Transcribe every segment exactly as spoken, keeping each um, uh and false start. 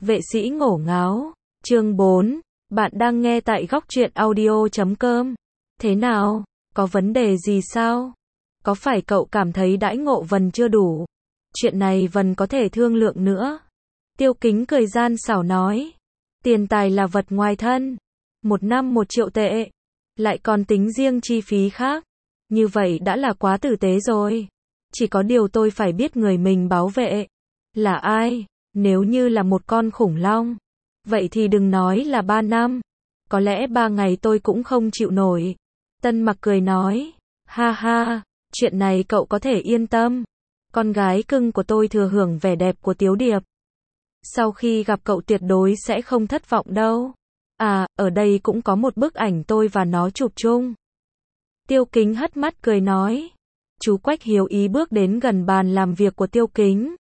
Vệ sĩ ngổ ngáo, chương bốn, bạn đang nghe tại góc truyện audio chấm com. Thế nào, có vấn đề gì sao? Có phải cậu cảm thấy đãi ngộ Vân chưa đủ? Chuyện này Vân có thể thương lượng nữa. Tiêu Kính cười gian xảo nói, tiền tài là vật ngoài thân, một năm một triệu tệ, lại còn tính riêng chi phí khác. Như vậy đã là quá tử tế rồi. Chỉ có điều tôi phải biết người mình bảo vệ là ai. Nếu như là một con khủng long, vậy thì đừng nói là ba năm. Có lẽ ba ngày tôi cũng không chịu nổi. Tân Mặc cười nói, ha ha, chuyện này cậu có thể yên tâm. Con gái cưng của tôi thừa hưởng vẻ đẹp của Tiếu Điệp. Sau khi gặp cậu tuyệt đối sẽ không thất vọng đâu. À, ở đây cũng có một bức ảnh tôi và nó chụp chung. Tiêu Kính hất mắt cười nói. Chú Quách hiếu ý bước đến gần bàn làm việc của Tiêu Kính,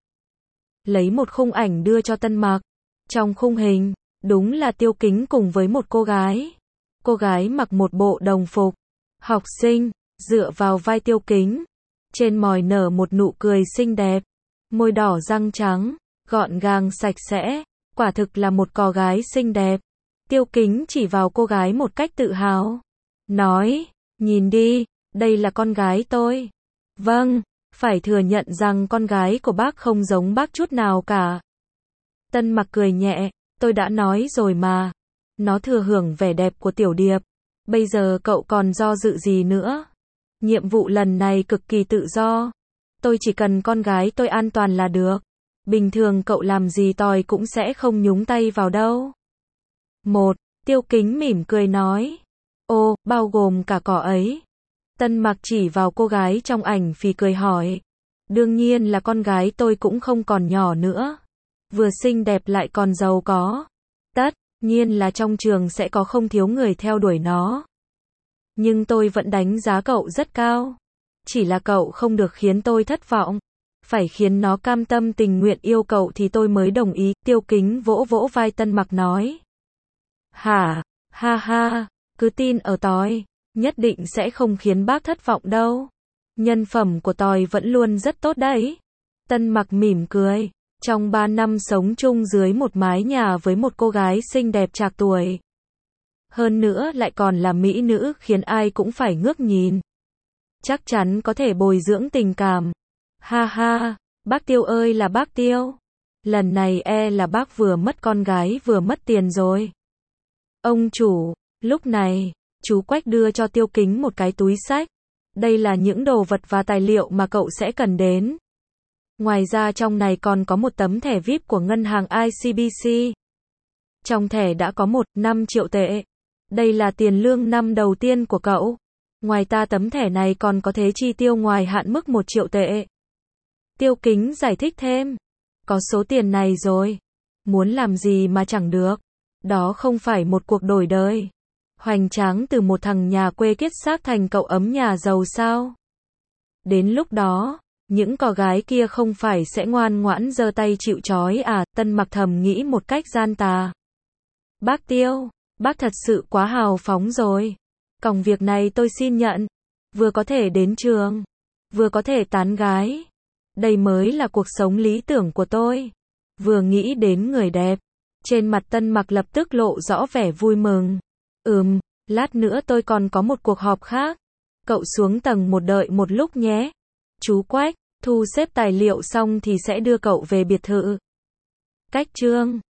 lấy một khung ảnh đưa cho Tân Mặc. Trong khung hình, đúng là Tiêu Kính cùng với một cô gái. Cô gái mặc một bộ đồng phục học sinh, dựa vào vai Tiêu Kính, trên môi nở một nụ cười xinh đẹp, môi đỏ răng trắng, gọn gàng sạch sẽ, quả thực là một cô gái xinh đẹp. Tiêu Kính chỉ vào cô gái một cách tự hào, nói, nhìn đi, đây là con gái tôi. Vâng, phải thừa nhận rằng con gái của bác không giống bác chút nào cả. Tân Mặc cười nhẹ, tôi đã nói rồi mà. Nó thừa hưởng vẻ đẹp của Tiểu Điệp. Bây giờ cậu còn do dự gì nữa? Nhiệm vụ lần này cực kỳ tự do. Tôi chỉ cần con gái tôi an toàn là được. Bình thường cậu làm gì tôi cũng sẽ không nhúng tay vào đâu. Một, Tiêu Kính mỉm cười nói. Ô, bao gồm cả cỏ ấy. Tân Mặc chỉ vào cô gái trong ảnh phì cười hỏi. Đương nhiên là con gái tôi cũng không còn nhỏ nữa. Vừa xinh đẹp lại còn giàu có. Tất nhiên là trong trường sẽ có không thiếu người theo đuổi nó. Nhưng tôi vẫn đánh giá cậu rất cao. Chỉ là cậu không được khiến tôi thất vọng. Phải khiến nó cam tâm tình nguyện yêu cậu thì tôi mới đồng ý. Tiêu Kính vỗ vỗ vai Tân Mặc nói. Hả, ha ha, cứ tin ở tôi. Nhất định sẽ không khiến bác thất vọng đâu. Nhân phẩm của tôi vẫn luôn rất tốt đấy. Tân Mặc mỉm cười. Trong ba năm sống chung dưới một mái nhà với một cô gái xinh đẹp trạc tuổi. Hơn nữa lại còn là mỹ nữ khiến ai cũng phải ngước nhìn. Chắc chắn có thể bồi dưỡng tình cảm. Ha ha, bác Tiêu ơi là bác Tiêu. Lần này e là bác vừa mất con gái vừa mất tiền rồi. Ông chủ, lúc này, chú Quách đưa cho Tiêu Kính một cái túi xách. Đây là những đồ vật và tài liệu mà cậu sẽ cần đến. Ngoài ra trong này còn có một tấm thẻ vi ai pi của ngân hàng i xê bê xê. Trong thẻ đã có một phẩy năm triệu tệ. Đây là tiền lương năm đầu tiên của cậu. Ngoài ra tấm thẻ này còn có thể chi tiêu ngoài hạn mức một triệu tệ. Tiêu Kính giải thích thêm. Có số tiền này rồi. Muốn làm gì mà chẳng được. Đó không phải một cuộc đổi đời hoành tráng từ một thằng nhà quê kiết xác thành cậu ấm nhà giàu sao? Đến lúc đó, những cô gái kia không phải sẽ ngoan ngoãn giơ tay chịu trói à? Tân Mặc thầm nghĩ một cách gian tà. Bác Tiêu, bác thật sự quá hào phóng rồi. Công việc này tôi xin nhận. Vừa có thể đến trường, vừa có thể tán gái. Đây mới là cuộc sống lý tưởng của tôi. Vừa nghĩ đến người đẹp, trên mặt Tân Mặc lập tức lộ rõ vẻ vui mừng. Ừm, lát nữa tôi còn có một cuộc họp khác. Cậu xuống tầng một đợi một lúc nhé. Chú Quách, thu xếp tài liệu xong thì sẽ đưa cậu về biệt thự. Cách chương